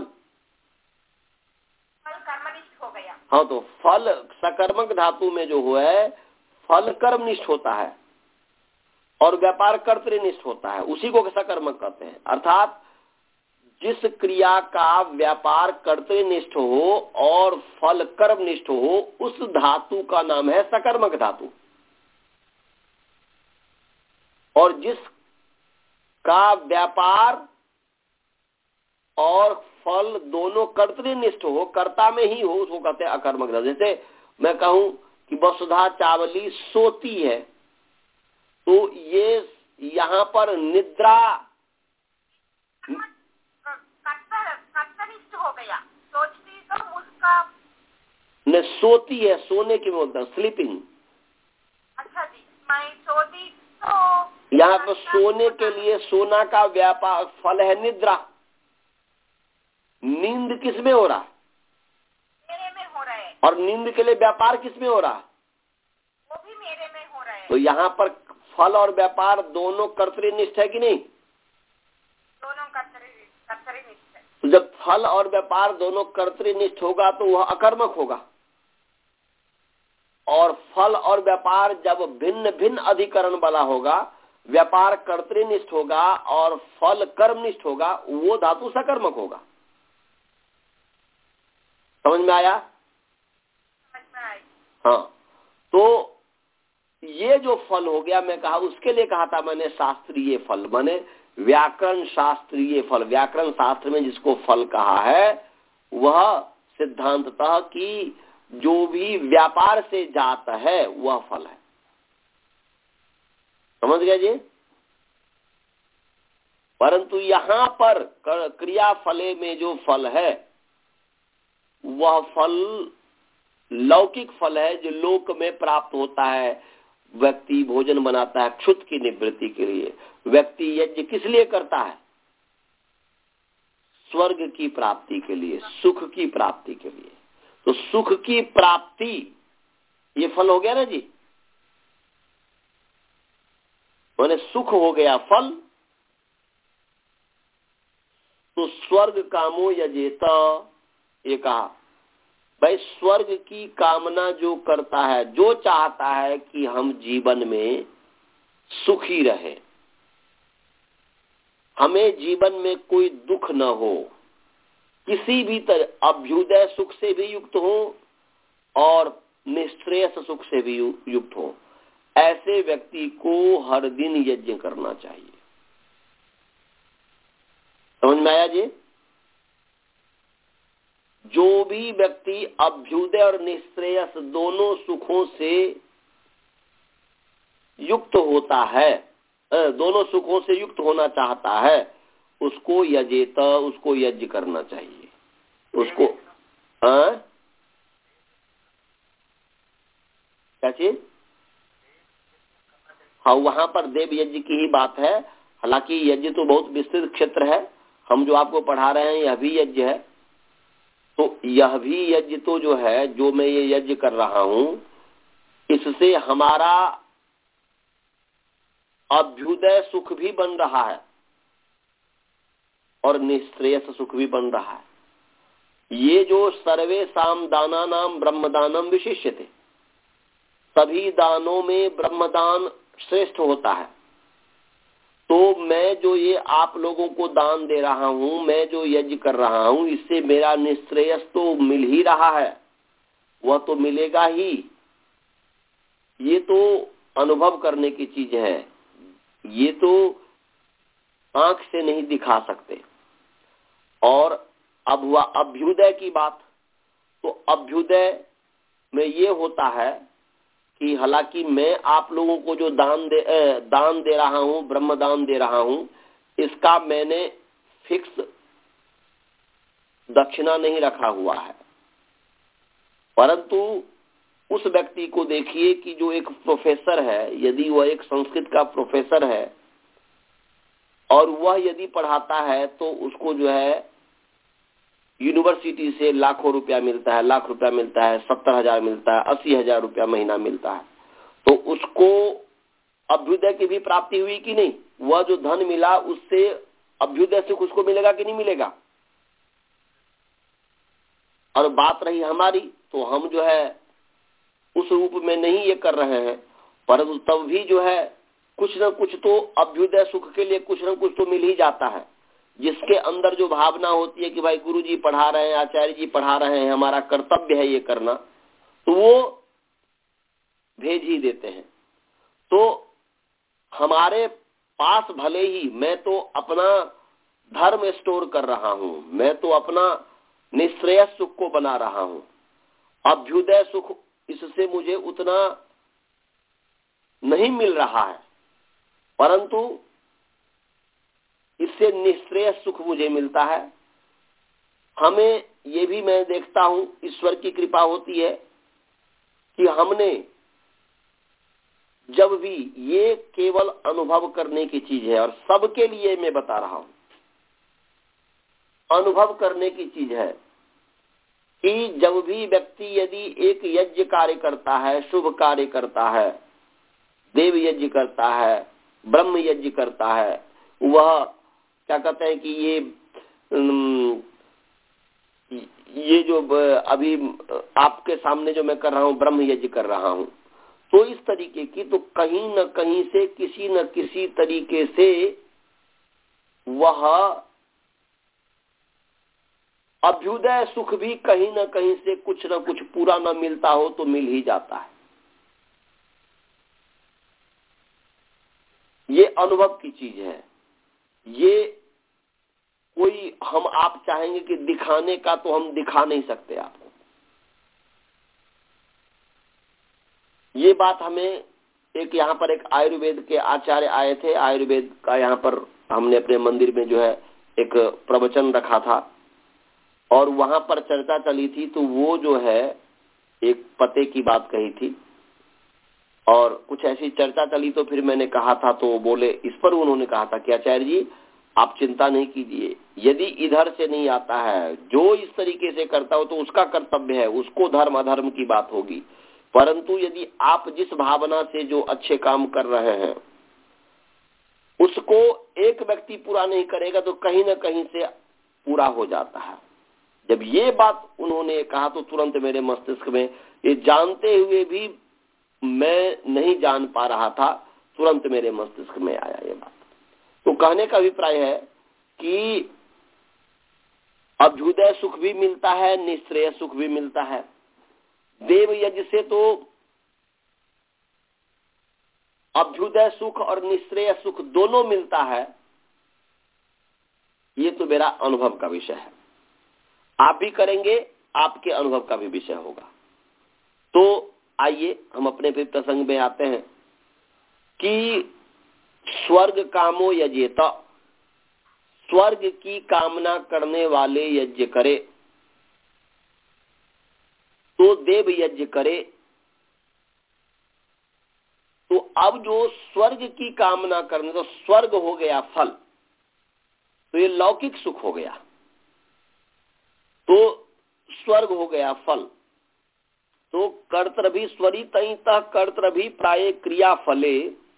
फल कर्मनिष्ठ हो गया। हाँ, तो फल सकर्मक धातु में जो है फल कर्मनिष्ठ होता है और व्यापार कर्तृनिष्ठ होता है, उसी को सकर्मक कहते हैं। अर्थात जिस क्रिया का व्यापार कर्तृनिष्ठ हो और फल कर्मनिष्ठ हो उस धातु का नाम है सकर्मक धातु। और जिस का व्यापार और फल दोनों कर्तृनिष्ठ हो, कर्ता में ही हो, उसको कहते हैं अकर्मक धातु। जैसे मैं कहूं कि वसुधा चावली सोती है, तो ये यहाँ पर निद्रा कर्तनिष्ठ हो गया। सोचती तो उसका न सोती है, सोने के बोलता स्लीपिंग। अच्छा जी, मैं सोती तो यहाँ पर सोने के लिए सोना का व्यापार फल है निद्रा। नींद किस में हो रहा है? मेरे में हो रहा है। और नींद के लिए व्यापार किस में हो रहा है? वो भी मेरे में हो रहा है। तो यहाँ पर फल और व्यापार दोनों कर्तृनिष्ठ है कि नहीं? दोनों कर्तृनिष्ठ है। तो जब फल और व्यापार दोनों कर्तृनिष्ठ होगा तो वह अकर्मक होगा। और फल और व्यापार जब भिन्न भिन्न अधिकरण वाला होगा, व्यापार कर्तृनिष्ठ होगा और फल कर्मनिष्ठ होगा, वो धातु सकर्मक होगा। समझ में आया? समझ में आया। हाँ, तो ये जो फल हो गया, मैं कहा उसके लिए कहा था मैंने शास्त्रीय फल, माने व्याकरण शास्त्रीय फल। व्याकरण शास्त्र में जिसको फल कहा है वह सिद्धांततः कि जो भी व्यापार से जाता है वह फल है। समझ गए जी? परंतु यहाँ पर क्रिया फले में जो फल है वह फल लौकिक फल है जो लोक में प्राप्त होता है। व्यक्ति भोजन बनाता है क्षुध की निवृत्ति के लिए। व्यक्ति यज्ञ किस लिए करता है? स्वर्ग की प्राप्ति के लिए, सुख की प्राप्ति के लिए। तो सुख की प्राप्ति ये फल हो गया ना जी। मैंने सुख हो गया फल। तो स्वर्ग कामो यजेत, ये कहा भाई स्वर्ग की कामना जो करता है, जो चाहता है कि हम जीवन में सुखी रहे, हमें जीवन में कोई दुख न हो, किसी भी तरह अभ्युदय सुख से भी युक्त हो और निश्रेयस सुख से भी युक्त हो, ऐसे व्यक्ति को हर दिन यज्ञ करना चाहिए। समझ में आया जी? जो भी व्यक्ति अभ्युदय और निश्रेयस दोनों सुखों से युक्त होता है, दोनों सुखों से युक्त होना चाहता है, उसको यजेत, उसको यज्ञ करना चाहिए। उसको हाँ क्या चीज? हाँ, वहां पर देव यज्ञ की ही बात है। हालांकि यज्ञ तो बहुत विस्तृत क्षेत्र है, हम जो आपको पढ़ा रहे हैं यह भी यज्ञ है। तो यह भी यज्ञ तो जो है, जो मैं ये यज्ञ कर रहा हूं, इससे हमारा अभ्युदय सुख भी बन रहा है और निश्रेयस सुख भी बन रहा है। ये जो सर्वे साम दाना नाम ब्रह्मदानम विशिष्यते, सभी दानों में ब्रह्मदान श्रेष्ठ होता है। तो मैं जो ये आप लोगों को दान दे रहा हूं, मैं जो यज्ञ कर रहा हूं, इससे मेरा निश्रेयस तो मिल ही रहा है, वह तो मिलेगा ही। ये तो अनुभव करने की चीज है, ये तो आंख से नहीं दिखा सकते। और अब हुआ अभ्युदय की बात, तो अभ्युदय में ये होता है कि हालांकि मैं आप लोगों को जो दान दे दान दे रहा हूं, ब्रह्म दान दे रहा हूं, इसका मैंने फिक्स दक्षिणा नहीं रखा हुआ है, परंतु उस व्यक्ति को देखिए कि जो एक प्रोफेसर है, यदि वह एक संस्कृत का प्रोफेसर है और वह यदि पढ़ाता है तो उसको जो है यूनिवर्सिटी से लाखों रुपया मिलता है, लाख रुपया मिलता है, सत्तर हजार मिलता है, अस्सी हजार रुपया महीना मिलता है, तो उसको अभ्युदय की भी प्राप्ति हुई कि नहीं? वह जो धन मिला उससे अभ्युदय सुख उसको मिलेगा कि नहीं मिलेगा? और बात रही हमारी, तो हम जो है उस रूप में नहीं ये कर रहे हैं, परंतु तब भी जो है कुछ न कुछ तो अभ्युदय सुख के लिए कुछ न कुछ तो मिल ही जाता है। जिसके अंदर जो भावना होती है कि भाई गुरु जी पढ़ा रहे हैं, आचार्य जी पढ़ा रहे हैं, हमारा कर्तव्य है ये करना, तो वो भेज ही देते हैं। तो हमारे पास भले ही मैं तो अपना धर्म स्टोर कर रहा हूं, मैं तो अपना निश्रेयस सुख को बना रहा हूं, अभ्युदय सुख इससे मुझे उतना नहीं मिल रहा है, परंतु इससे निश्रेयस सुख मुझे मिलता है। हमें ये भी मैं देखता हूं, ईश्वर की कृपा होती है कि हमने जब भी, ये केवल अनुभव करने की चीज है और सबके लिए मैं बता रहा हूं, अनुभव करने की चीज है कि जब भी व्यक्ति यदि एक यज्ञ कार्य करता है, शुभ कार्य करता है, देव यज्ञ करता है, ब्रह्म यज्ञ करता है, वह क्या कहते हैं कि ये ये जो अभी आपके सामने जो मैं कर रहा हूं, ब्रह्म यज्ञ कर रहा हूं, तो इस तरीके की, तो कहीं न कहीं से किसी न किसी तरीके से वह अभ्युदय सुख भी कहीं न कहीं से कुछ न कुछ पूरा न मिलता हो तो मिल ही जाता है। ये अनुभव की चीज है। ये कोई हम आप चाहेंगे कि दिखाने का, तो हम दिखा नहीं सकते आपको। ये बात हमें एक यहाँ पर एक आयुर्वेद के आचार्य आए थे, आयुर्वेद का यहाँ पर हमने अपने मंदिर में जो है एक प्रवचन रखा था और वहां पर चर्चा चली थी, तो वो जो है एक पते की बात कही थी और कुछ ऐसी चर्चा चली, तो फिर मैंने कहा था, तो बोले, इस पर उन्होंने कहा था कि आचार्य जी आप चिंता नहीं कीजिए, यदि इधर से नहीं आता है, जो इस तरीके से करता हो तो उसका कर्तव्य है, उसको धर्म अधर्म की बात होगी, परंतु यदि आप जिस भावना से जो अच्छे काम कर रहे हैं उसको एक व्यक्ति पूरा नहीं करेगा तो कहीं ना कहीं से पूरा हो जाता है। जब ये बात उन्होंने कहा तो तुरंत मेरे मस्तिष्क में, ये जानते हुए भी मैं नहीं जान पा रहा था, तुरंत मेरे मस्तिष्क में आया ये बात। तो कहने का अभिप्राय है कि अभ्युदय सुख भी मिलता है, निश्रेय सुख भी मिलता है। देव यज्ञ से तो अभ्युदय सुख और निश्रेय सुख दोनों मिलता है, ये तो मेरा अनुभव का विषय है। आप भी करेंगे, आपके अनुभव का भी विषय होगा। तो आइए हम अपने फिर प्रसंग में आते हैं कि स्वर्ग कामो यजेत, स्वर्ग की कामना करने वाले यज्ञ करे, तो देव यज्ञ करे। तो अब जो स्वर्ग की कामना करने, तो स्वर्ग हो गया फल, तो ये लौकिक सुख हो गया, तो स्वर्ग हो गया फल। तो कर्तृभि स्वरितः कर्तृभि प्राय क्रिया फले,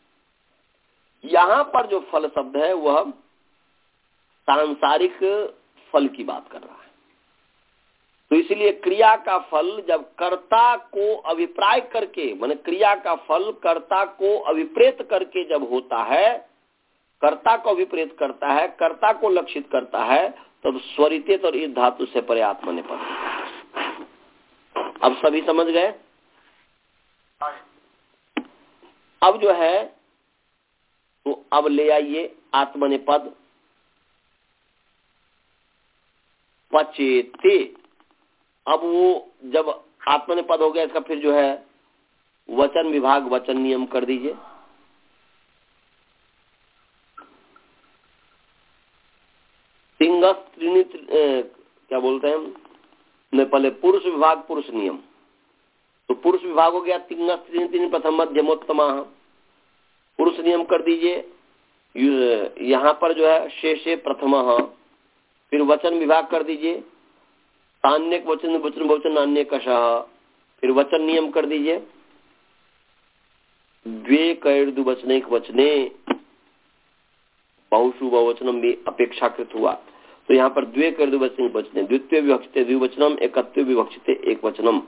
यहां पर जो फल शब्द है वह सांसारिक फल की बात कर रहा है। तो इसलिए क्रिया का फल जब कर्ता को अभिप्राय करके, माने क्रिया का फल कर्ता को अभिप्रेत करके जब होता है, कर्ता को अभिप्रेत करता है, कर्ता को लक्षित करता है, तब तो स्वरित और इस धातु से परे आत्मने पद। अब सभी समझ गए? अब जो है तो अब ले आइए आत्मनेपद पचेते। अब वो जब आत्मनेपद हो गया इसका फिर जो है वचन विभाग वचन नियम कर दीजिए। तिंगस त्रिनी क्या बोलते हैं हम ने पहले पुरुष विभाग पुरुष नियम। तो पुरुष विभाग हो गया तिंगस त्रिनी त्रिनी प्रथम मध्यमोत्तमा। पुरुष नियम कर दीजिए। यहाँ पर जो है शेषे प्रथम। फिर वचन विभाग कर दीजिए तान्यक वचन वचन वचन अन्य कषः। फिर वचन नियम कर दीजिए द्वे कैर्दु वचने वचने बहुशु बहुवचनम भी अपेक्षाकृत हुआ। तो यहाँ पर द्वे कैर्दु वचने वचने द्वितीय विवक्षिते द्विवचनम एकत्व विवक्षिते एक वचनम।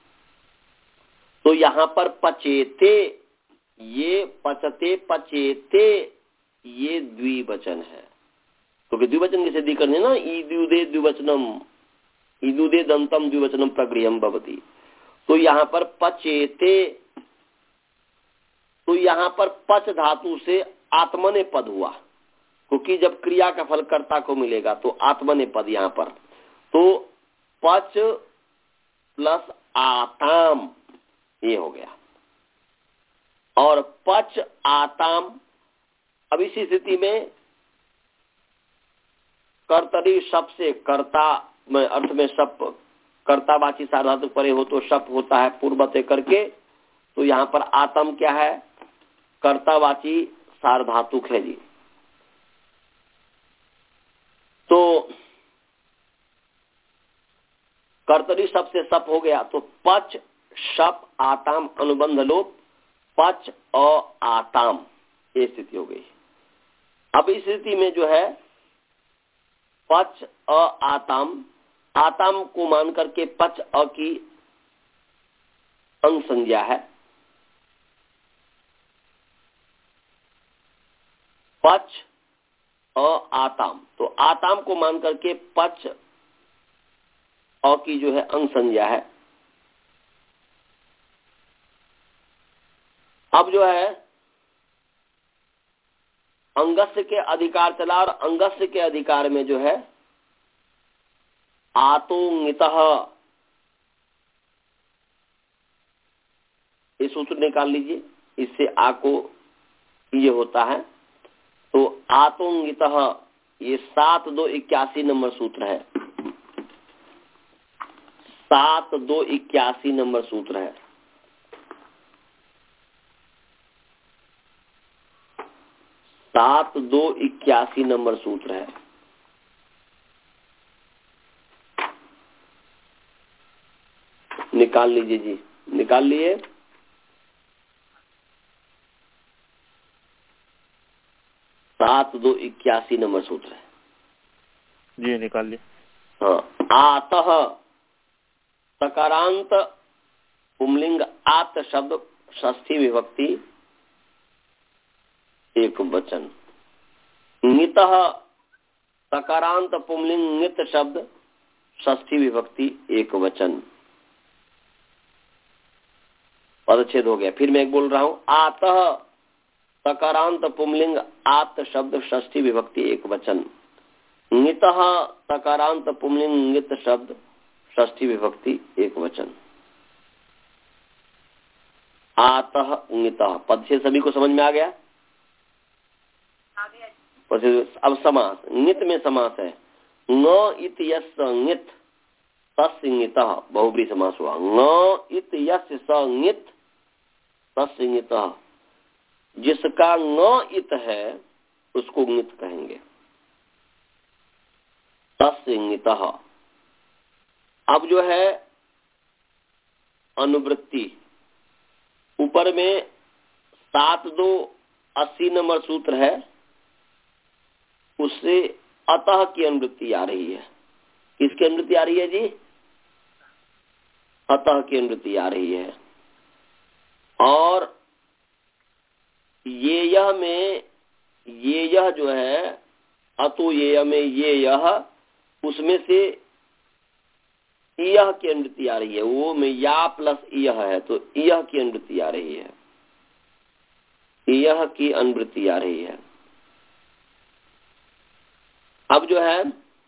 तो यहाँ पर पचेते ये पचते पचेते ये द्विवचन है क्योंकि तो द्विवचन की सिद्धि करनी ना। ईदुदे द्विवचनम ईदुदे दंतम द्विवचनम प्रगृहम भवति। तो यहाँ पर पचेते तो यहाँ पर पच धातु से आत्मने पद हुआ क्योंकि जब क्रिया का फल कर्ता को मिलेगा तो आत्मने पद यहाँ पर। तो पच प्लस आताम ये हो गया और पच आताम। अब इसी स्थिति में कर्तरी शप से कर्ता में अर्थ में शप कर्तावाची सार्वधातु परे हो तो शप होता है पूर्वते करके। तो यहाँ पर आतम क्या है कर्तावाची सार्वधातुक है जी। तो कर्तरी शप से शप हो गया तो पच शप आताम अनुबंध लोप पच अ आताम ये स्थिति हो गई। अब इस स्थिति में जो है पच अ आताम आताम को मान करके पच अ की अंग संज्ञा है। पच अ आताम तो आताम को मान करके पच अ की जो है अंग संज्ञा है। अब जो है अंगस्य के अधिकार चला और अंगस्य के अधिकार में जो है आतोंगितः ये सूत्र निकाल लीजिए। इससे आ को ये होता है तो आतोंगितः ये सात दो इक्यासी नंबर सूत्र है। सात दो इक्यासी नंबर सूत्र है। सात दो इक्यासी नंबर सूत्र है। निकाल लीजिए जी निकाल लिए। सात दो इक्यासी नंबर सूत्र है जी निकाल लिए। हाँ आतः सकारांत पुंलिंग आत शब्द षष्ठी विभक्ति एक वचन। नितः सकारांत पुंलिंग नित शब्द षष्ठी विभक्ति एक वचन। पदच्छेद हो गया। फिर मैं एक बोल रहा हूं आतः सकारांत पुंलिंग आत शब्द षष्ठी विभक्ति एक वचन। नितः सकारांत पुंलिंग नित शब्द षष्ठी विभक्ति एक वचन। आतः नितः पद से सभी को समझ में आ गया। अब समास नित में समास है न इत यस् नित तस्य नितः बहुब्री समास हुआ। न इत यस्य स नित तस्य नितः जिसका न इत है उसको नित कहेंगे तस्य नितः। अब जो है अनुवृत्ति ऊपर में सात दो अस्सी नंबर सूत्र है उससे अतः की अनुवृत्ति आ रही है। किसकी अनुवृत्ति आ रही है जी अतः की अनुवृत्ति आ रही है। और ये यह में ये यह जो है अतो ये यह में ये यह उसमें से यह की अनुवृत्ति आ रही है। वो में या प्लस यह है तो यह की अनुवृत्ति आ रही है। यह की अनुवृत्ति आ रही है। अब जो है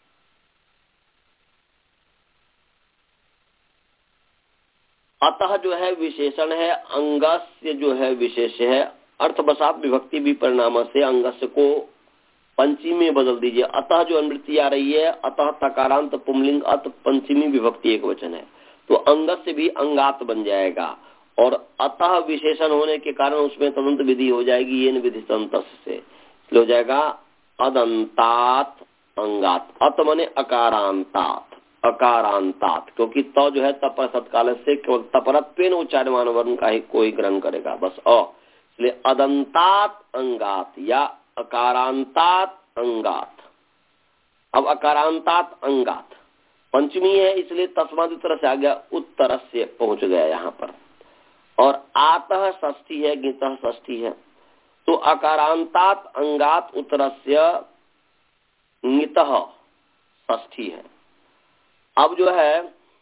अतः जो है विशेषण है, अंगस्य जो है विशेष है, अर्थवशात विभक्ति भी परिणाम से अंगस्य को पंचमी में बदल दीजिए। अतः जो अनुवृत्ति आ रही है, अतः तकारांत पुंलिंग अत पंचमी विभक्ति एक वचन है, तो अंगस्य भी अंगात बन जाएगा। और अतः विशेषण होने के कारण उसमें तदंत विधि हो जाएगी, ये विधि तंत से हो जाएगा अदंतात अंगात। अत मने अकारांतात, अकारांतात, क्योंकि तो जो है तपर सत्काल से केवल तपरत्वेन उच्चार्यमान वर्ण का ही कोई ग्रहण करेगा, बस अ, इसलिए अदंतात अंगात या अकारांतात अंगात। अब अकारांतात अंगात पंचमी है, इसलिए तस्माद उत्तर से आ गया, उत्तर से पहुंच गया यहाँ पर। और आतः षष्ठी है, गीतः षष्ठी है, तो अकारांतात अंगात उत्तरस्य ङितः षष्ठी है। अब जो है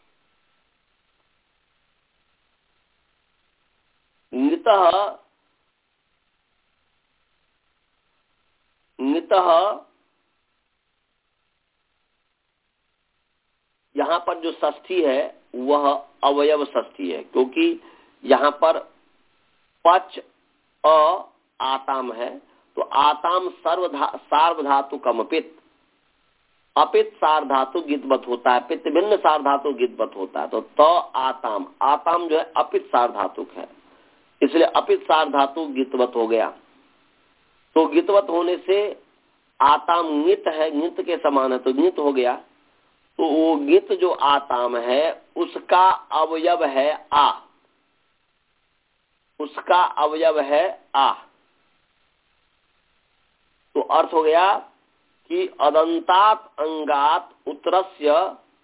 ङितः ङितः यहाँ पर जो षष्ठी है वह अवयव षष्ठी है, क्योंकि यहाँ पर पच अ आताम है, तो आताम सर्वधा सार्वधातु कमपित, अपित सार्वधातु गितवत होता है, पित्त भिन्न सार्वधातु गितवत होता है, तो त आताम, आताम जो है अपित सार्वधातुक है, इसलिए अपित सार्वधातु गितवत हो गया। तो गितवत होने से आताम ङित है, ङित के समान है, तो ङित हो गया। तो वो ङित जो आताम है उसका अवयव है आ, उसका अवयव है आ। तो अर्थ हो गया कि अदंतात अंगात उत्तरस्य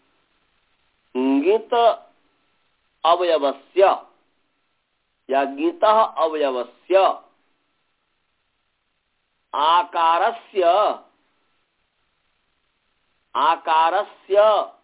ङित अवयवस्य या ङितः अवयवस्य आकारस्य आकारस्य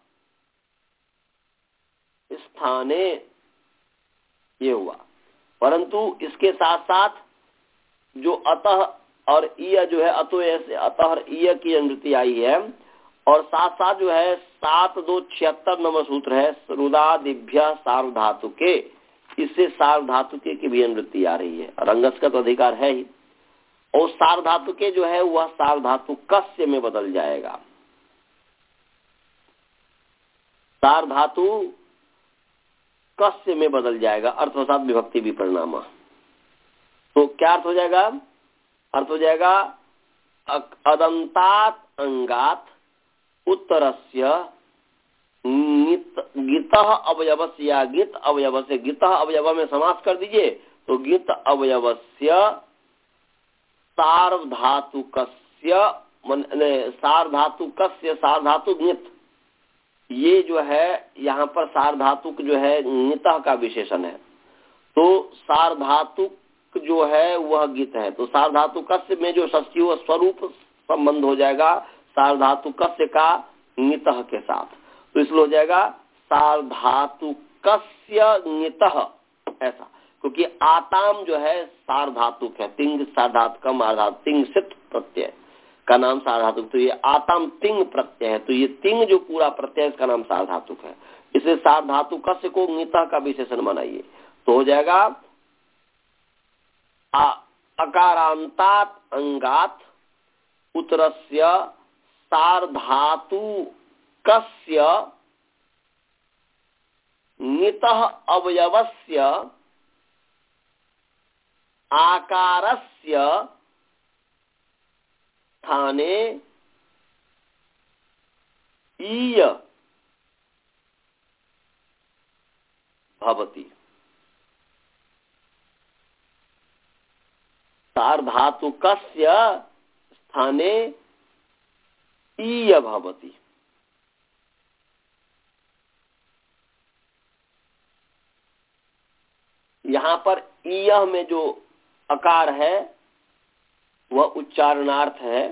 स्थाने, ये हुआ। परंतु इसके साथ साथ जो अतः और ईय जो है, अतो ऐसे अतः और ईय की अनुवृत्ति आई है, और साथ साथ जो है सात दो छिहत्तर नंबर सूत्र है रुदादिभ्य सार्वधातुके, इससे सार्वधातुके की भी अनुवृत्ति आ रही है, और अंगस का तो अधिकार है ही। और सार्वधातुके जो है वह सार्वधातु कस्य में बदल जाएगा, सार्वधातु कस्य में बदल जाएगा, अर्थवशात विभक्ति भी परिणाम। तो क्या अर्थ हो जाएगा? अर्थ हो जाएगा अदंतात अंगात उत्तरस्य ङितः अवयवस्य या ङित अवयवस्य, ङितः अवयव में समास कर दीजिए, तो ङित अवयवस्य सार्वधातुकस्य सार्वधातुकस्य सार्वधातु ङित, ये जो है यहाँ पर सार्वधातुक जो है ङितः का विशेषण है, तो सार्वधातुक जो है वह गित है, तो सार्वधातुकस्य में जो षष्ठी वो स्वरूप संबंध हो जाएगा सार्वधातुकस्य का ङितः के साथ, तो इसलिए हो जाएगा सार्वधातुकस्य ङितः ऐसा, क्योंकि आताम जो है सार्वधातुक है, तिंग सार्वधातुकम आधातु तिंग सित प्रत्यय का नाम सार्वधातुक, तो ये आताम तिंग प्रत्यय है, तो ये तिंग जो पूरा प्रत्यय इसका नाम सार्वधातुक है, इसलिए सार्वधातुकस्य को ङितः का विशेषण बनाइए, तो हो जाएगा अकारांतात अंगात उत्तरस्य सार्वधातुकस्य ङितः अवयवस्य आकारस्य स्थाने ईय भवति, सार्वधातुकस्य स्थाने ईय भवति। यहाँ पर ईय में जो अकार है वह उच्चारणार्थ है,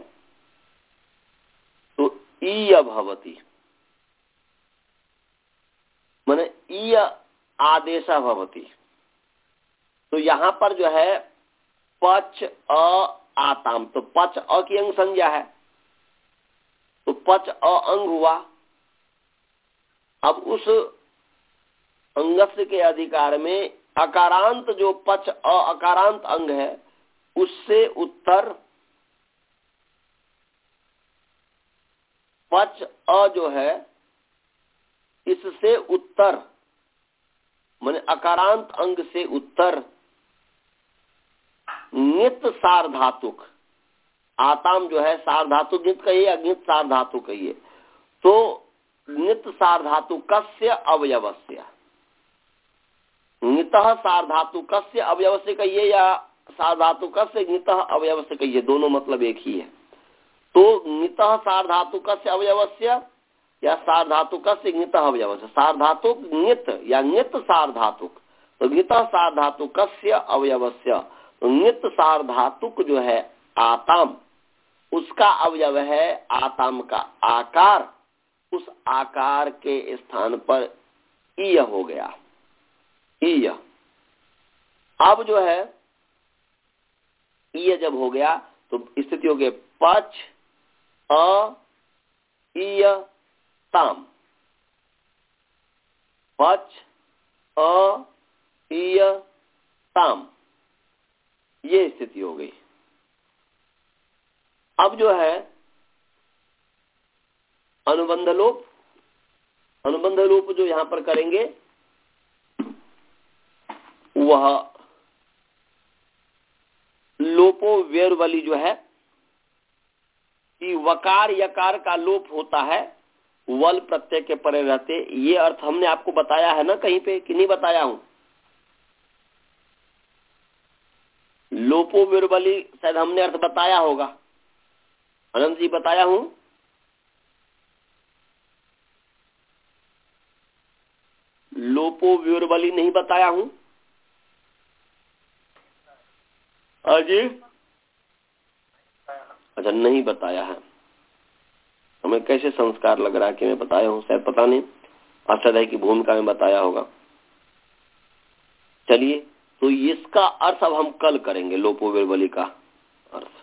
तो ईय भवति माने ईय आदेश भवति। तो यहाँ पर जो है पच अ आताम, तो पच अ की अंग संज्ञा है, तो पच अ अंग हुआ। अब उस अंगस्य के अधिकार में अकारांत जो पच अ अकारांत अंग है उससे उत्तर पच अ जो है इससे उत्तर माने अकारांत अंग से उत्तर नित सार्धातुक आताम जो है सार्धातुक नित कहिए अज्ञित सार्धातुक कहिए, तो नित सार्धातुकस्य अवयवस्य, नितः सार्धातुकस्य अवयवस्य कहिए या सार्धातुकस्य नितः अवयवस्य कहिए, दोनों मतलब एक ही है। तो नितः सार्धातुकस्य अवयवस्य या सार्धातुकस्य नितः अवयवस्य, सार्धातुक नित या नित सार्धातुक, तो नितः सार्धातुकस्य अवयवस्य, तो नित सार्धातुक जो है आताम उसका अवयव है आताम का आकार, उस आकार के स्थान पर ईय हो गया, ईय। अब जो है ईय जब हो गया तो स्थिति हो गई पच अ ईय ताम, पच अ ईय ताम, ये स्थिति हो गई। अब जो है अनुबंध लोप, अनुबंध लोप जो यहां पर करेंगे वह लोपो व्यरवली जो है कि वकार यकार का लोप होता है वल प्रत्यय के परे रहते, ये अर्थ हमने आपको बताया है ना कहीं पे कि नहीं बताया हूं? लोपो व्यरवली शायद हमने अर्थ बताया होगा, अनंत जी बताया हूं? लोपो व्यरवली नहीं बताया हूं अजी? अच्छा नहीं बताया है, हमें कैसे संस्कार लग रहा है कि मैं बताया हूं, शायद पता नहीं, अष्टाध्यायी की भूमिका में बताया होगा। चलिए तो इसका अर्थ अब हम कल करेंगे, लोपो व्यरवली का अर्थ।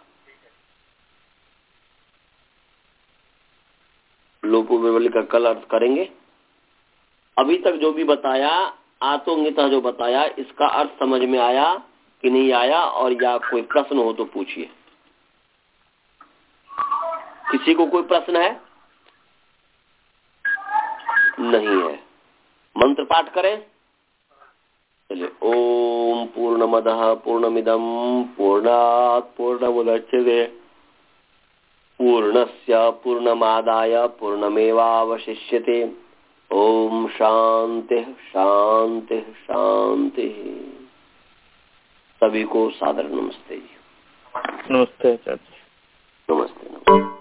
लोपो व्यरवली का कल अर्थ करेंगे। अभी तक जो भी बताया आतोंगिता जो बताया इसका अर्थ समझ में आया कि नहीं आया, और या कोई प्रश्न हो तो पूछिए। किसी को कोई प्रश्न है? नहीं है। मंत्र पाठ करें। चलिए ओम पूर्णमदः पूर्णमिदं पूर्णात् पूर्णमुदच्यते पूर्णस्य पूर्णमादाय पूर्णमेवावशिष्यते। ओम शांति शांति शांति। सभी को सादर नमस्ते जी। नमस्ते चाचा। नमस्ते नमस्ते।